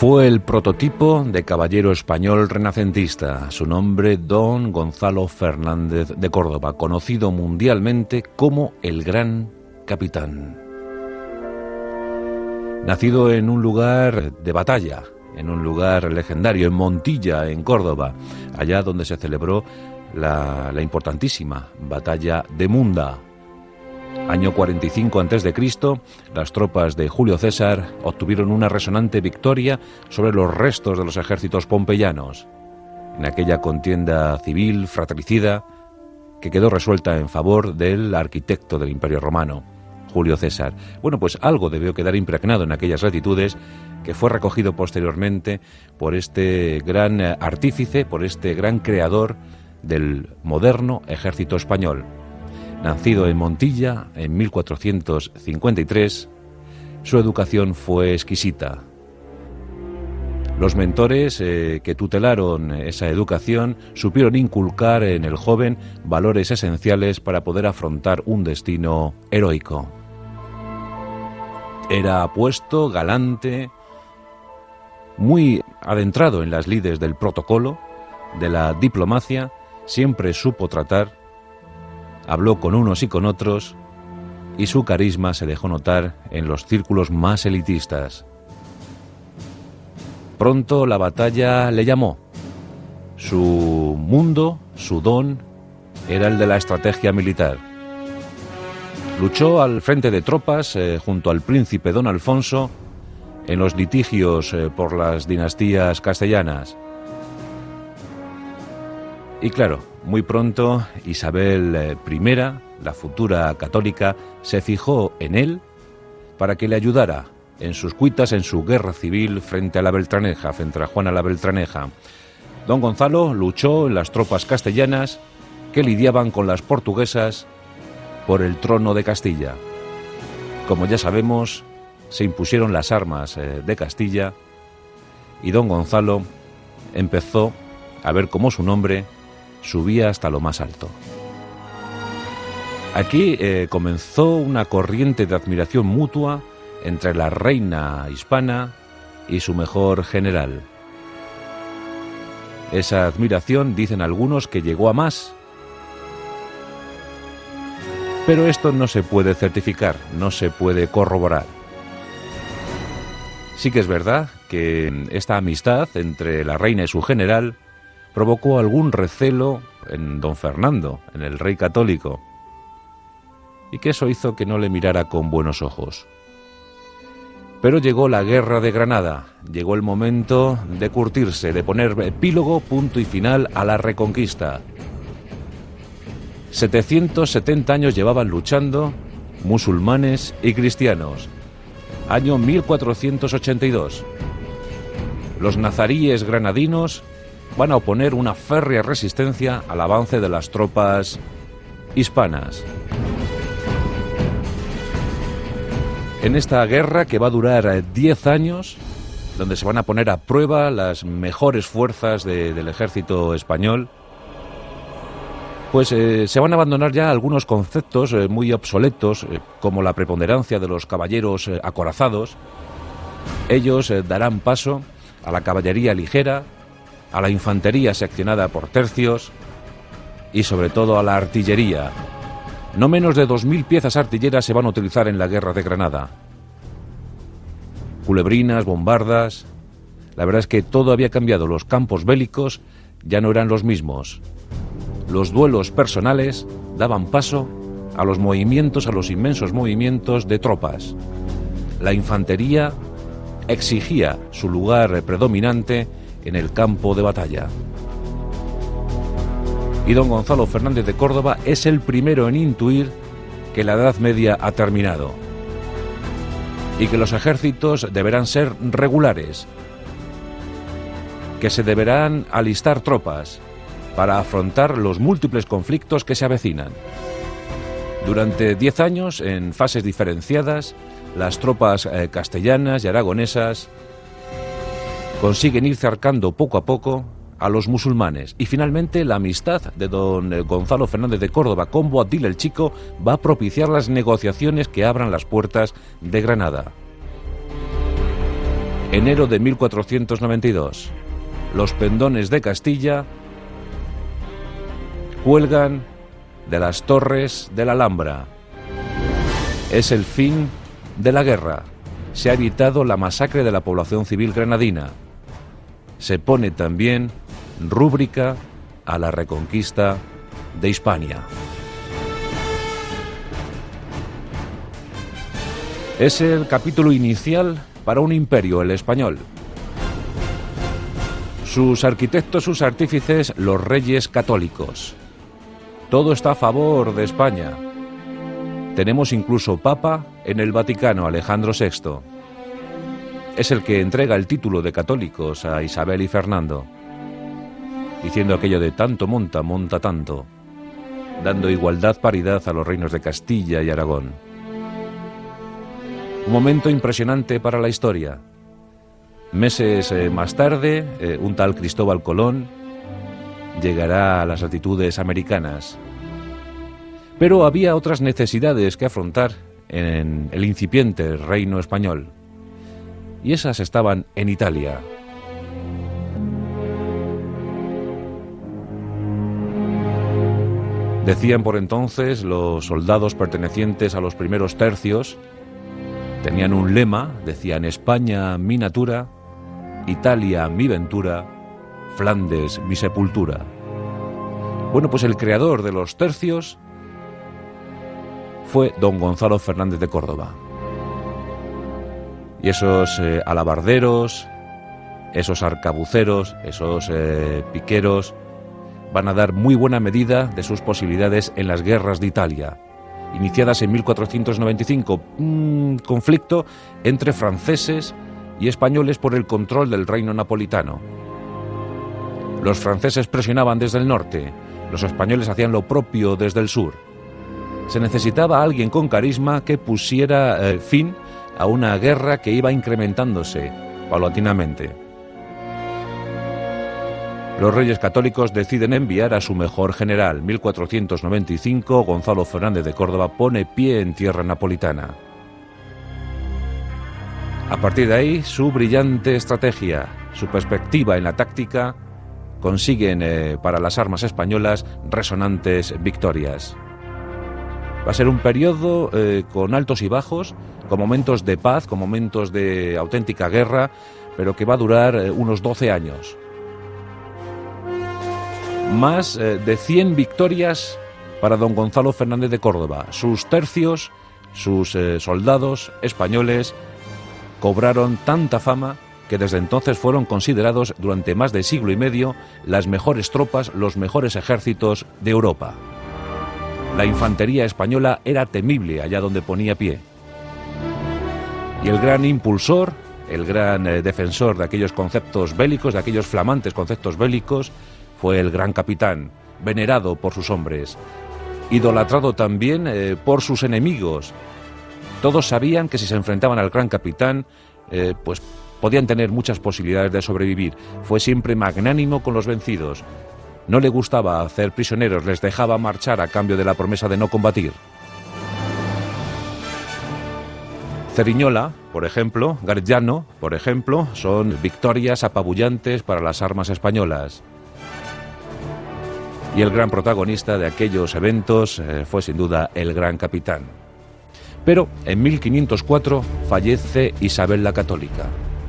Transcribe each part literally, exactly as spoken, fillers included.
Fue el prototipo de caballero español renacentista, su nombre Don Gonzalo Fernández de Córdoba, conocido mundialmente como el Gran Capitán. Nacido en un lugar de batalla, en un lugar legendario, en Montilla, en Córdoba, allá donde se celebró la, la importantísima batalla de Munda. Año cuarenta y cinco antes de Cristo, las tropas de Julio César obtuvieron una resonante victoria sobre los restos de los ejércitos pompeyanos, en aquella contienda civil fratricida que quedó resuelta en favor del arquitecto del Imperio Romano, Julio César. Bueno, pues algo debió quedar impregnado en aquellas latitudes, que fue recogido posteriormente por este gran artífice, por este gran creador del moderno ejército español. Nacido en Montilla en mil cuatrocientos cincuenta y tres, su educación fue exquisita. Los mentores eh, que tutelaron esa educación supieron inculcar en el joven valores esenciales para poder afrontar un destino heroico. Era apuesto, galante, muy adentrado en las lides del protocolo, de la diplomacia, siempre supo tratar. Habló con unos y con otros, y su carisma se dejó notar en los círculos más elitistas. Pronto la batalla le llamó. Su mundo, su don, era el de la estrategia militar. Luchó al frente de tropas eh, junto al príncipe don Alfonso en los litigios eh, por las dinastías castellanas. Y claro, muy pronto Isabel primera, la futura católica, se fijó en él para que le ayudara en sus cuitas, en su guerra civil frente a la Beltraneja, frente a Juana la Beltraneja. Don Gonzalo luchó en las tropas castellanas que lidiaban con las portuguesas por el trono de Castilla. Como ya sabemos, se impusieron las armas de Castilla y don Gonzalo empezó a ver cómo su nombre subía hasta lo más alto. Aquí eh, comenzó una corriente de admiración mutua entre la reina hispana y su mejor general. Esa admiración, dicen algunos, que llegó a más. Pero esto no se puede certificar, no se puede corroborar. Sí que es verdad que esta amistad entre la reina y su general provocó algún recelo en don Fernando, en el rey católico, y que eso hizo que no le mirara con buenos ojos. Pero llegó la guerra de Granada, llegó el momento de curtirse, de poner epílogo, punto y final a la reconquista. setecientos setenta años llevaban luchando musulmanes y cristianos. Año mil cuatrocientos ochenta y dos. Los nazaríes granadinos van a oponer una férrea resistencia al avance de las tropas hispanas. En esta guerra, que va a durar diez años, donde se van a poner a prueba las mejores fuerzas de, del ejército español, pues eh, se van a abandonar ya algunos conceptos eh, muy obsoletos, eh, como la preponderancia de los caballeros eh, acorazados. Ellos eh, darán paso a la caballería ligera, a la infantería seccionada por tercios y sobre todo a la artillería. No menos de dos mil piezas artilleras se van a utilizar en la guerra de Granada. Culebrinas, bombardas. La verdad es que todo había cambiado. Los campos bélicos ya no eran los mismos. Los duelos personales daban paso a los movimientos, a los inmensos movimientos de tropas. La infantería exigía su lugar predominante en el campo de batalla. Y don Gonzalo Fernández de Córdoba es el primero en intuir que la Edad Media ha terminado y que los ejércitos deberán ser regulares, que se deberán alistar tropas para afrontar los múltiples conflictos que se avecinan. Durante diez años, en fases diferenciadas, las tropas eh, castellanas y aragonesas consiguen ir cercando poco a poco a los musulmanes, y finalmente la amistad de don Gonzalo Fernández de Córdoba con Boabdil el Chico va a propiciar las negociaciones que abran las puertas de Granada. Enero de mil cuatrocientos noventa y dos. Los pendones de Castilla cuelgan de las torres de la Alhambra. Es el fin de la guerra. Se ha evitado la masacre de la población civil granadina. Se pone también rúbrica a la reconquista de Hispania. Es el capítulo inicial para un imperio, el español. Sus arquitectos, sus artífices, los reyes católicos. Todo está a favor de España. Tenemos incluso papa en el Vaticano, Alejandro sexto. Es el que entrega el título de católicos a Isabel y Fernando, diciendo aquello de tanto monta, monta tanto, dando igualdad, paridad a los reinos de Castilla y Aragón. Un momento impresionante para la historia. Meses eh, más tarde, eh, un tal Cristóbal Colón llegará a las latitudes americanas. Pero había otras necesidades que afrontar en el incipiente reino español. Y esas estaban en Italia. Decían por entonces los soldados pertenecientes a los primeros tercios, tenían un lema, decían: España mi natura, Italia mi ventura, Flandes mi sepultura. Bueno, pues el creador de los tercios fue don Gonzalo Fernández de Córdoba. Y esos eh, alabarderos, esos arcabuceros, esos eh, piqueros van a dar muy buena medida de sus posibilidades en las guerras de Italia, iniciadas en mil cuatrocientos noventa y cinco, un conflicto entre franceses y españoles por el control del reino napolitano. Los franceses presionaban desde el norte, los españoles hacían lo propio desde el sur. Se necesitaba alguien con carisma que pusiera eh, fin a una guerra que iba incrementándose paulatinamente. Los reyes católicos deciden enviar a su mejor general. mil cuatrocientos noventa y cinco, Gonzalo Fernández de Córdoba pone pie en tierra napolitana. A partir de ahí, su brillante estrategia, su perspectiva en la táctica, consiguen eh, para las armas españolas resonantes victorias. Va a ser un periodo eh, con altos y bajos, con momentos de paz, con momentos de auténtica guerra, pero que va a durar eh, unos doce años. Más eh, de cien victorias para don Gonzalo Fernández de Córdoba. Sus tercios, sus eh, soldados españoles cobraron tanta fama que desde entonces fueron considerados durante más de siglo y medio las mejores tropas, los mejores ejércitos de Europa. La infantería española era temible allá donde ponía pie. Y el gran impulsor, el gran eh, defensor de aquellos conceptos bélicos, de aquellos flamantes conceptos bélicos, fue el gran capitán, venerado por sus hombres, idolatrado también eh, por sus enemigos. Todos sabían que si se enfrentaban al gran capitán, eh, pues podían tener muchas posibilidades de sobrevivir. Fue siempre magnánimo con los vencidos. No le gustaba hacer prisioneros, les dejaba marchar a cambio de la promesa de no combatir. Ceriñola, por ejemplo, Garellano, por ejemplo, son victorias apabullantes para las armas españolas. Y el gran protagonista de aquellos eventos eh, fue sin duda el gran capitán. Pero en mil quinientos cuatro fallece Isabel la Católica.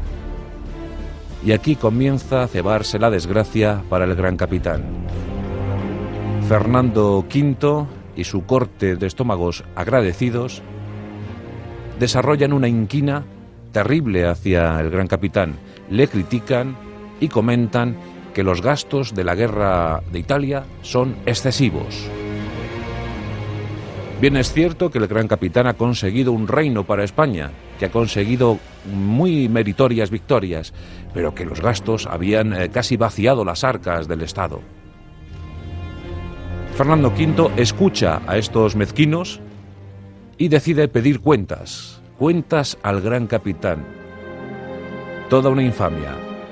Y aquí comienza a cebarse la desgracia para el gran capitán. Fernando quinto y su corte de estómagos agradecidos desarrollan una inquina terrible hacia el gran capitán. Le critican y comentan que los gastos de la guerra de Italia son excesivos. Bien es cierto que el gran capitán ha conseguido un reino para España, que ha conseguido muy meritorias victorias, pero que los gastos habían eh, casi vaciado las arcas del Estado. Fernando quinto escucha a estos mezquinos y decide pedir cuentas, cuentas al gran capitán. Toda una infamia.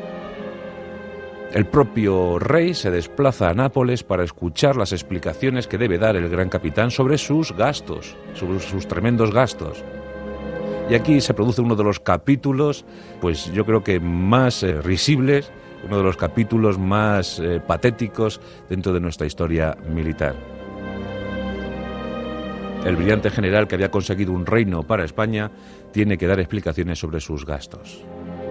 El propio rey se desplaza a Nápoles para escuchar las explicaciones que debe dar el gran capitán sobre sus gastos, sobre sus tremendos gastos. Y aquí se produce uno de los capítulos, pues yo creo que más eh, risibles, uno de los capítulos más eh, patéticos dentro de nuestra historia militar. El brillante general que había conseguido un reino para España tiene que dar explicaciones sobre sus gastos.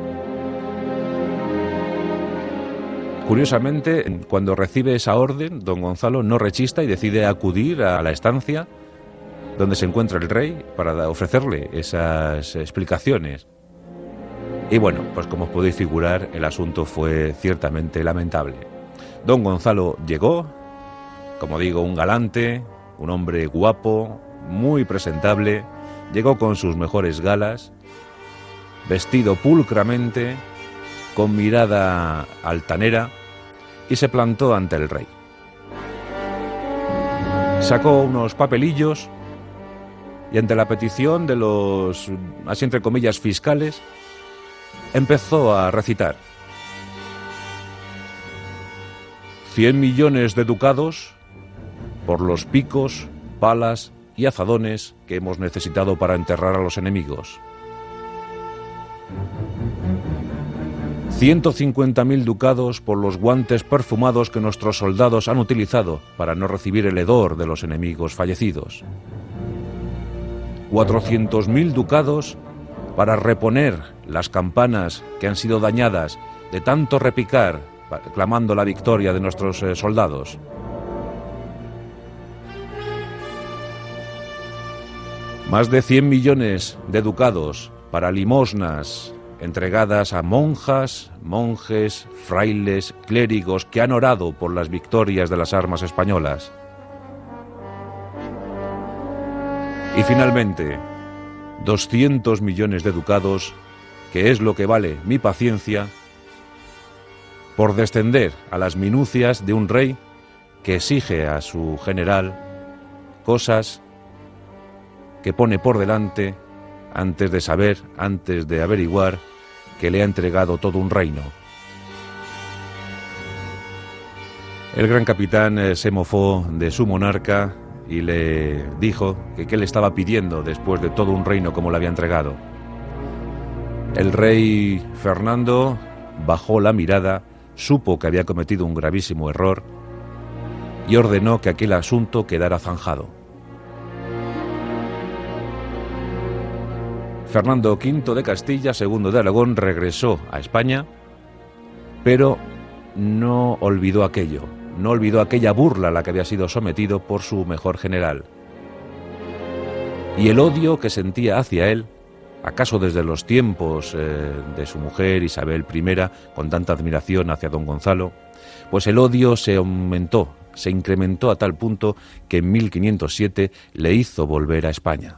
Curiosamente, cuando recibe esa orden, don Gonzalo no rechista y decide acudir a la estancia donde se encuentra el rey para ofrecerle esas explicaciones. Y bueno, pues como os podéis figurar, el asunto fue ciertamente lamentable. Don Gonzalo llegó, como digo, un galante, un hombre guapo, muy presentable, llegó con sus mejores galas, vestido pulcramente, con mirada altanera, y se plantó ante el rey. Sacó unos papelillos y ante la petición de los, así entre comillas, fiscales, empezó a recitar: cien millones de ducados por los picos, palas y azadones que hemos necesitado para enterrar a los enemigos. ciento cincuenta mil ducados por los guantes perfumados que nuestros soldados han utilizado para no recibir el hedor de los enemigos fallecidos. cuatrocientos mil ducados para reponer las campanas que han sido dañadas de tanto repicar, clamando la victoria de nuestros eh, soldados. Más de cien millones de ducados para limosnas entregadas a monjas, monjes, frailes, clérigos que han orado por las victorias de las armas españolas. Y finalmente, doscientos millones de ducados, que es lo que vale mi paciencia, por descender a las minucias de un rey que exige a su general cosas que pone por delante antes de saber, antes de averiguar que le ha entregado todo un reino. El gran capitán eh, se mofó de su monarca y le dijo que qué le estaba pidiendo después de todo un reino como le había entregado. El rey Fernando bajó la mirada, supo que había cometido un gravísimo error y ordenó que aquel asunto quedara zanjado. Fernando quinto de Castilla, segundo de Aragón, regresó a España, pero no olvidó aquello, no olvidó aquella burla a la que había sido sometido por su mejor general. Y el odio que sentía hacia él, acaso desde los tiempos eh, de su mujer Isabel primera, con tanta admiración hacia don Gonzalo, pues el odio se aumentó, se incrementó a tal punto que en mil quinientos siete le hizo volver a España.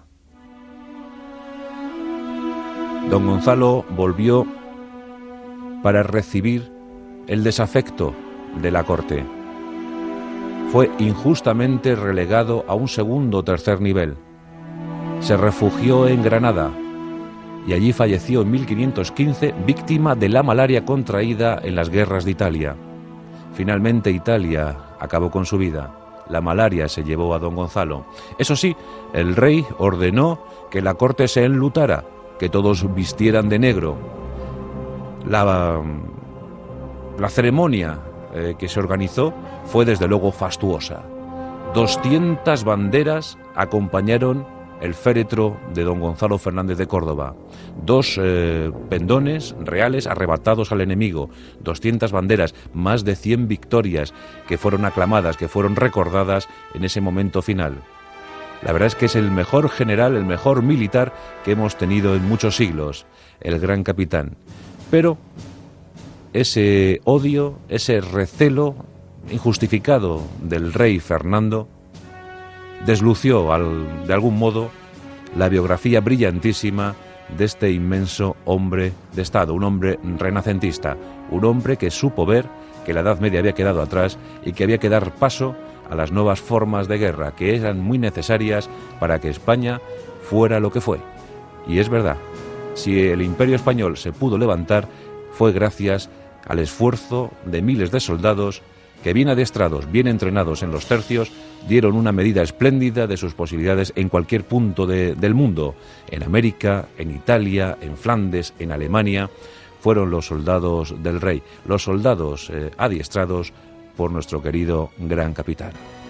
Don Gonzalo volvió para recibir el desafecto de la corte. Fue injustamente relegado a un segundo o tercer nivel. Se refugió en Granada y allí falleció en mil quinientos quince víctima de la malaria contraída en las guerras de Italia. Finalmente Italia acabó con su vida. La malaria se llevó a don Gonzalo. Eso sí, el rey ordenó que la corte se enlutara, que todos vistieran de negro. La, la ceremonia eh, que se organizó fue desde luego fastuosa. doscientas banderas acompañaron el féretro de don Gonzalo Fernández de Córdoba. Dos eh, pendones reales arrebatados al enemigo, doscientas banderas, más de cien victorias que fueron aclamadas, que fueron recordadas en ese momento final. La verdad es que es el mejor general, el mejor militar que hemos tenido en muchos siglos, el gran capitán. Pero ese odio, ese recelo injustificado del rey Fernando deslució al, de algún modo la biografía brillantísima de este inmenso hombre de Estado, un hombre renacentista, un hombre que supo ver que la Edad Media había quedado atrás y que había que dar paso a las nuevas formas de guerra que eran muy necesarias para que España fuera lo que fue. Y es verdad, si el Imperio Español se pudo levantar fue gracias al esfuerzo de miles de soldados que bien adiestrados, bien entrenados en los tercios, dieron una medida espléndida de sus posibilidades en cualquier punto de, del mundo, en América, en Italia, en Flandes, en Alemania. Fueron los soldados del rey, los soldados eh, adiestrados por nuestro querido gran capitán.